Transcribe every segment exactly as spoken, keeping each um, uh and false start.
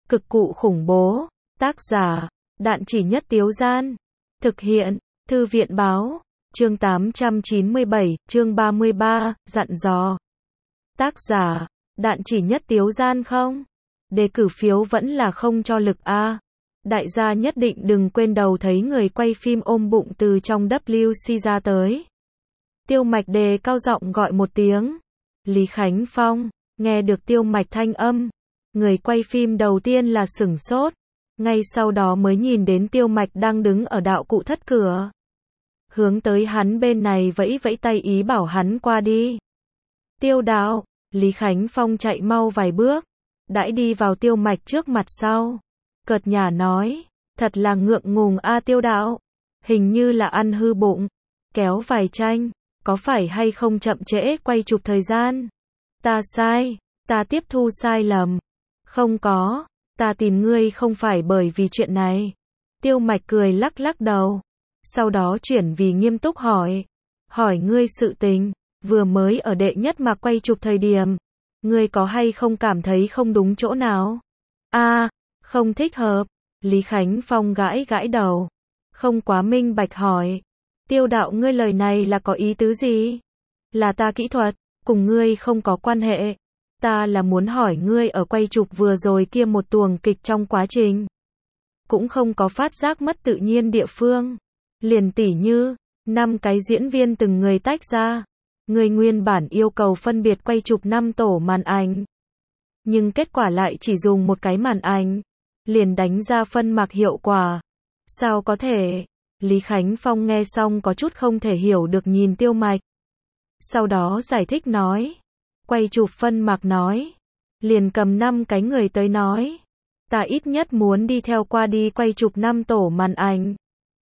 Cực cụ khủng bố. Tác giả, Đạn Chỉ Nhất Tiếu Gian. Thực hiện, Thư viện báo. Chương tám trăm chín mươi bảy, chương ba mươi ba, dặn dò. Tác giả, Đạn Chỉ Nhất Tiếu Gian không? Đề cử phiếu vẫn là không cho lực A. Đại gia nhất định đừng quên đầu thấy người quay phim ôm bụng từ trong W C ra tới. Tiêu Mạch đề cao giọng gọi một tiếng. Lý Khánh Phong, nghe được Tiêu Mạch thanh âm. Người quay phim đầu tiên là sửng sốt. Ngay sau đó mới nhìn đến Tiêu Mạch đang đứng ở đạo cụ thất cửa. Hướng tới hắn bên này vẫy vẫy tay ý bảo hắn qua đi. Tiêu đạo, Lý Khánh Phong chạy mau vài bước. Đãi đi vào Tiêu Mạch trước mặt sau. Cợt nhả nói, thật là ngượng ngùng a Tiêu đạo. Hình như là ăn hư bụng. Kéo vài tranh, có phải hay không chậm trễ quay chụp thời gian? Ta sai, ta tiếp thu sai lầm. Không có, ta tìm ngươi không phải bởi vì chuyện này. Tiêu Mạch cười lắc lắc đầu. Sau đó chuyển vì nghiêm túc hỏi. Hỏi ngươi sự tình, vừa mới ở đệ nhất mà quay chụp thời điểm. Ngươi có hay không cảm thấy không đúng chỗ nào? A, không thích hợp. Lý Khánh Phong gãi gãi đầu. Không quá minh bạch hỏi. Tiêu đạo ngươi lời này là có ý tứ gì? Là ta kỹ thuật, cùng ngươi không có quan hệ. Ta là muốn hỏi ngươi ở quay chụp vừa rồi kia một tuồng kịch trong quá trình. Cũng không có phát giác mất tự nhiên địa phương. Liền tỉ như, năm cái diễn viên từng người tách ra. Người nguyên bản yêu cầu phân biệt quay chụp năm tổ màn ảnh. Nhưng kết quả lại chỉ dùng một cái màn ảnh. Liền đánh ra phân mạc hiệu quả. Sao có thể? Lý Khánh Phong nghe xong có chút không thể hiểu được nhìn Tiêu Mạch. Sau đó giải thích nói. Quay chụp phân mạc nói. Liền cầm năm cái người tới nói. Ta ít nhất muốn đi theo qua đi quay chụp năm tổ màn ảnh.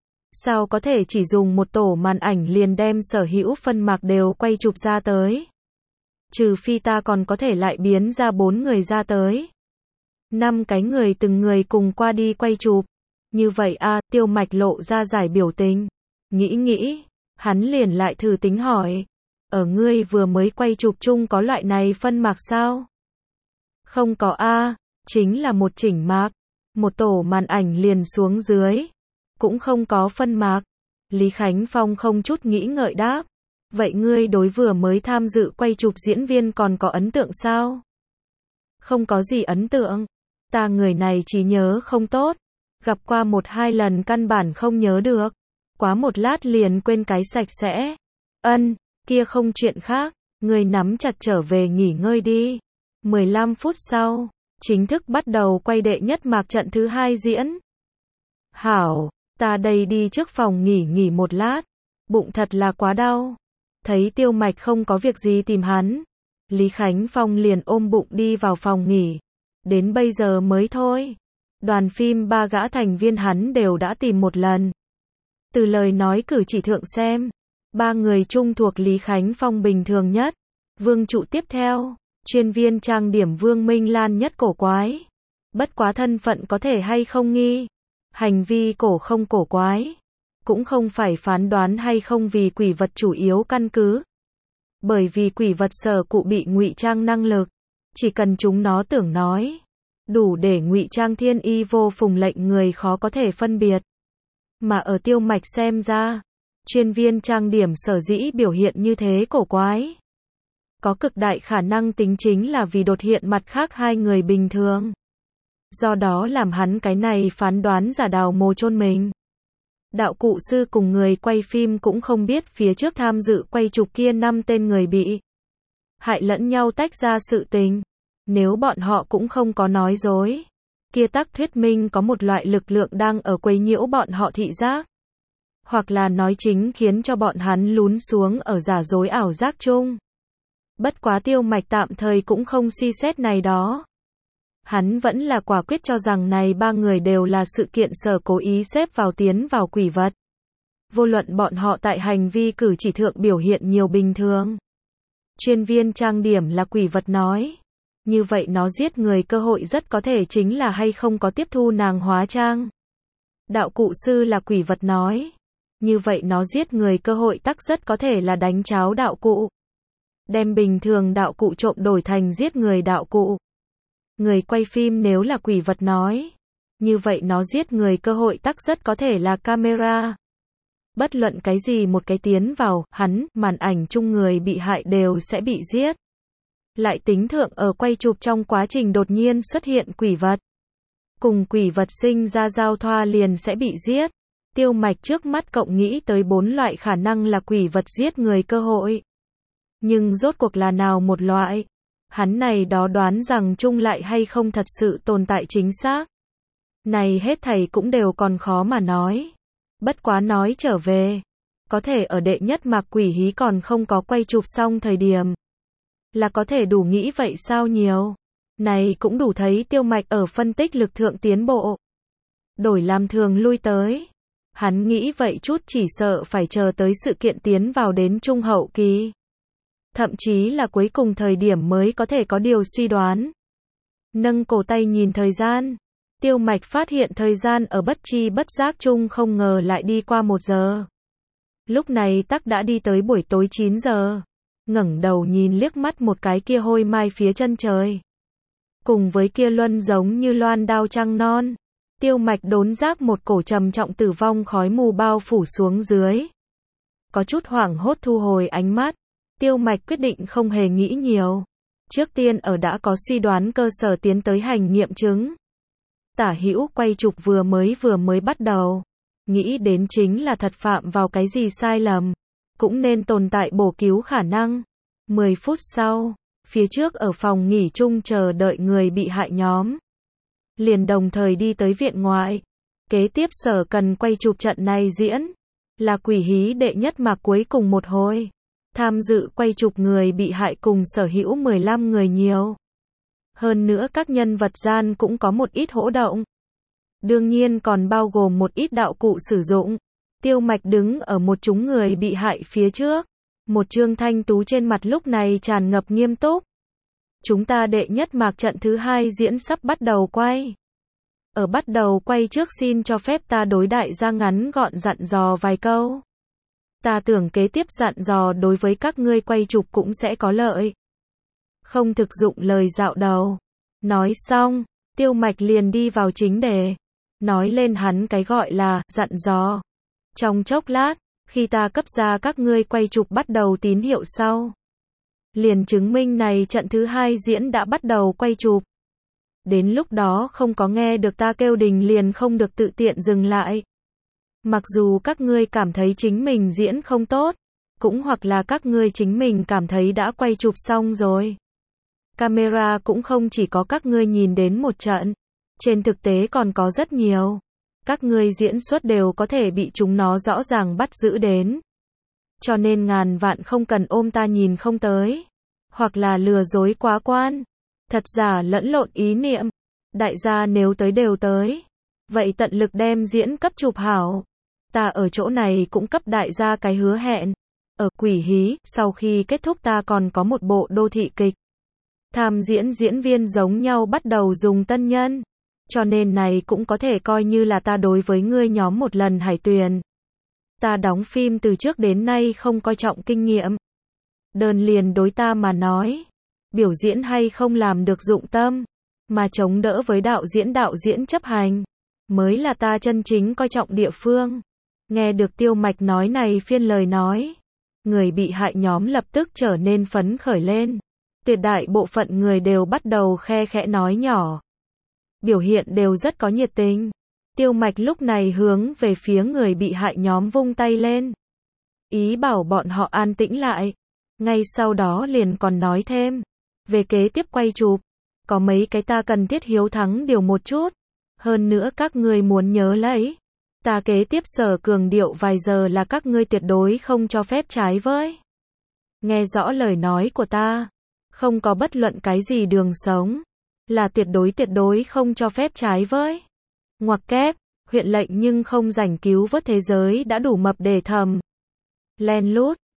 Sao có thể chỉ dùng một tổ màn ảnh liền đem sở hữu phân mạc đều quay chụp ra tới? Trừ phi ta còn có thể lại biến ra bốn người ra tới. Năm cái người từng người cùng qua đi quay chụp. Như vậy a, Tiêu Mạch lộ ra giải biểu tình. Nghĩ nghĩ, hắn liền lại thử tính hỏi. Ở ngươi vừa mới quay chụp chung có loại này phân mạc sao? Không có a, chính là một chỉnh mạc. Một tổ màn ảnh liền xuống dưới. Cũng không có phân mạc. Lý Khánh Phong không chút nghĩ ngợi đáp. Vậy ngươi đối vừa mới tham dự quay chụp diễn viên còn có ấn tượng sao? Không có gì ấn tượng. Ta người này trí nhớ không tốt. Gặp qua một hai lần căn bản không nhớ được. Quá một lát liền quên cái sạch sẽ. Ân, kia không chuyện khác. Ngươi nắm chặt trở về nghỉ ngơi đi. mười lăm phút sau, chính thức bắt đầu quay đệ nhất mạc trận thứ hai diễn. Hảo, ta đây đi trước phòng nghỉ nghỉ một lát. Bụng thật là quá đau. Thấy Tiêu Mạch không có việc gì tìm hắn. Lý Khánh Phong liền ôm bụng đi vào phòng nghỉ. Đến bây giờ mới thôi. Đoàn phim ba gã thành viên hắn đều đã tìm một lần. Từ lời nói cử chỉ thượng xem. Ba người chung thuộc Lý Khánh Phong bình thường nhất. Vương Trụ tiếp theo. Chuyên viên trang điểm Vương Minh Lan nhất cổ quái. Bất quá thân phận có thể hay không nghi. Hành vi cổ không cổ quái. Cũng không phải phán đoán hay không vì quỷ vật chủ yếu căn cứ. Bởi vì quỷ vật sở cụ bị ngụy trang năng lực. Chỉ cần chúng nó tưởng nói. Đủ để ngụy trang thiên y vô phùng lệnh người khó có thể phân biệt. Mà ở Tiêu Mạch xem ra. Chuyên viên trang điểm sở dĩ biểu hiện như thế cổ quái. Có cực đại khả năng tính chính là vì đột hiện mặt khác hai người bình thường. Do đó làm hắn cái này phán đoán giả đào mồ chôn mình. Đạo cụ sư cùng người quay phim cũng không biết phía trước tham dự quay chụp kia năm tên người bị hại lẫn nhau tách ra sự tình. Nếu bọn họ cũng không có nói dối, kia tác thuyết minh có một loại lực lượng đang ở quấy nhiễu bọn họ thị giác. Hoặc là nói chính khiến cho bọn hắn lún xuống ở giả dối ảo giác chung. Bất quá Tiêu Mạch tạm thời cũng không suy xét này đó. Hắn vẫn là quả quyết cho rằng này ba người đều là sự kiện sở cố ý xếp vào tiến vào quỷ vật. Vô luận bọn họ tại hành vi cử chỉ thượng biểu hiện nhiều bình thường. Chuyên viên trang điểm là quỷ vật nói. Như vậy nó giết người cơ hội rất có thể chính là hay không có tiếp thu nàng hóa trang. Đạo cụ sư là quỷ vật nói. Như vậy nó giết người cơ hội tắc rất có thể là đánh cháo đạo cụ. Đem bình thường đạo cụ trộm đổi thành giết người đạo cụ. Người quay phim nếu là quỷ vật nói, như vậy nó giết người cơ hội tắc rất có thể là camera. Bất luận cái gì một cái tiến vào, hắn, màn ảnh chung người bị hại đều sẽ bị giết. Lại tính thượng ở quay chụp trong quá trình đột nhiên xuất hiện quỷ vật. Cùng quỷ vật sinh ra giao thoa liền sẽ bị giết. Tiêu Mạch trước mắt cộng nghĩ tới bốn loại khả năng là quỷ vật giết người cơ hội. Nhưng rốt cuộc là nào một loại? Hắn này đó đoán rằng chung lại hay không thật sự tồn tại chính xác. Này hết thầy cũng đều còn khó mà nói. Bất quá nói trở về, có thể ở đệ nhất mạc quỷ hí còn không có quay chụp xong thời điểm. Là có thể đủ nghĩ vậy sao nhiều. Này cũng đủ thấy Tiêu Mạch ở phân tích lực thượng tiến bộ. Đổi làm thường lui tới. Hắn nghĩ vậy chút chỉ sợ phải chờ tới sự kiện tiến vào đến trung hậu kỳ. Thậm chí là cuối cùng thời điểm mới có thể có điều suy đoán. Nâng cổ tay nhìn thời gian. Tiêu Mạch phát hiện thời gian ở bất chi bất giác chung không ngờ lại đi qua một giờ. Lúc này tắc đã đi tới buổi tối chín giờ. Ngẩng đầu nhìn liếc mắt một cái kia hôi mai phía chân trời. Cùng với kia luân giống như loan đao trăng non. Tiêu Mạch đốn giác một cổ trầm trọng tử vong khói mù bao phủ xuống dưới. Có chút hoảng hốt thu hồi ánh mắt. Tiêu Mạch quyết định không hề nghĩ nhiều. Trước tiên ở đã có suy đoán cơ sở tiến tới hành nghiệm chứng. Tả hữu quay chụp vừa mới vừa mới bắt đầu. Nghĩ đến chính là thật phạm vào cái gì sai lầm. Cũng nên tồn tại bổ cứu khả năng. mười phút sau, phía trước ở phòng nghỉ chung chờ đợi người bị hại nhóm. Liền đồng thời đi tới viện ngoại. Kế tiếp sở cần quay chụp trận này diễn. Là quỷ hí đệ nhất mạc cuối cùng một hồi. Tham dự quay chụp người bị hại cùng sở hữu mười lăm người nhiều. Hơn nữa các nhân vật gian cũng có một ít hỗ động. Đương nhiên còn bao gồm một ít đạo cụ sử dụng. Tiêu Mạch đứng ở một chúng người bị hại phía trước. Một trương thanh tú trên mặt lúc này tràn ngập nghiêm túc. Chúng ta đệ nhất mạc trận thứ hai diễn sắp bắt đầu quay. Ở bắt đầu quay trước xin cho phép ta đối đại gia ngắn gọn dặn dò vài câu. Ta tưởng kế tiếp dặn dò đối với các ngươi quay chụp cũng sẽ có lợi. Không thực dụng lời dạo đầu. Nói xong, Tiêu Mạch liền đi vào chính đề. Nói lên hắn cái gọi là dặn dò. Trong chốc lát, khi ta cấp ra các ngươi quay chụp bắt đầu tín hiệu sau. Liền chứng minh này trận thứ hai diễn đã bắt đầu quay chụp. Đến lúc đó không có nghe được ta kêu đình liền không được tự tiện dừng lại. Mặc dù các ngươi cảm thấy chính mình diễn không tốt, cũng hoặc là các ngươi chính mình cảm thấy đã quay chụp xong rồi. Camera cũng không chỉ có các ngươi nhìn đến một trận, trên thực tế còn có rất nhiều. Các ngươi diễn xuất đều có thể bị chúng nó rõ ràng bắt giữ đến. Cho nên ngàn vạn không cần ôm ta nhìn không tới, hoặc là lừa dối quá quan, thật giả lẫn lộn ý niệm. Đại gia nếu tới đều tới, vậy tận lực đem diễn cấp chụp hảo. Ta ở chỗ này cũng cấp đại gia cái hứa hẹn. Ở quỷ hí, sau khi kết thúc ta còn có một bộ đô thị kịch. Tham diễn diễn viên giống nhau bắt đầu dùng tân nhân. Cho nên này cũng có thể coi như là ta đối với ngươi nhóm một lần hải tuyển. Ta đóng phim từ trước đến nay không coi trọng kinh nghiệm. Đơn liền đối ta mà nói. Biểu diễn hay không làm được dụng tâm. Mà chống đỡ với đạo diễn đạo diễn chấp hành. Mới là ta chân chính coi trọng địa phương. Nghe được Tiêu Mạch nói này phiên lời nói. Người bị hại nhóm lập tức trở nên phấn khởi lên. Tuyệt đại bộ phận người đều bắt đầu khe khẽ nói nhỏ. Biểu hiện đều rất có nhiệt tình. Tiêu Mạch lúc này hướng về phía người bị hại nhóm vung tay lên. Ý bảo bọn họ an tĩnh lại. Ngay sau đó liền còn nói thêm. Về kế tiếp quay chụp. Có mấy cái ta cần thiết hiếu thắng điều một chút. Hơn nữa các ngươi muốn nhớ lấy. Ta kế tiếp sở cường điệu vài giờ là các ngươi tuyệt đối không cho phép trái với. Nghe rõ lời nói của ta. Không có bất luận cái gì đường sống. Là tuyệt đối tuyệt đối không cho phép trái với. Ngoặc kép, huyện lệnh nhưng không rảnh cứu vớt thế giới đã đủ mập để thầm. Len lút,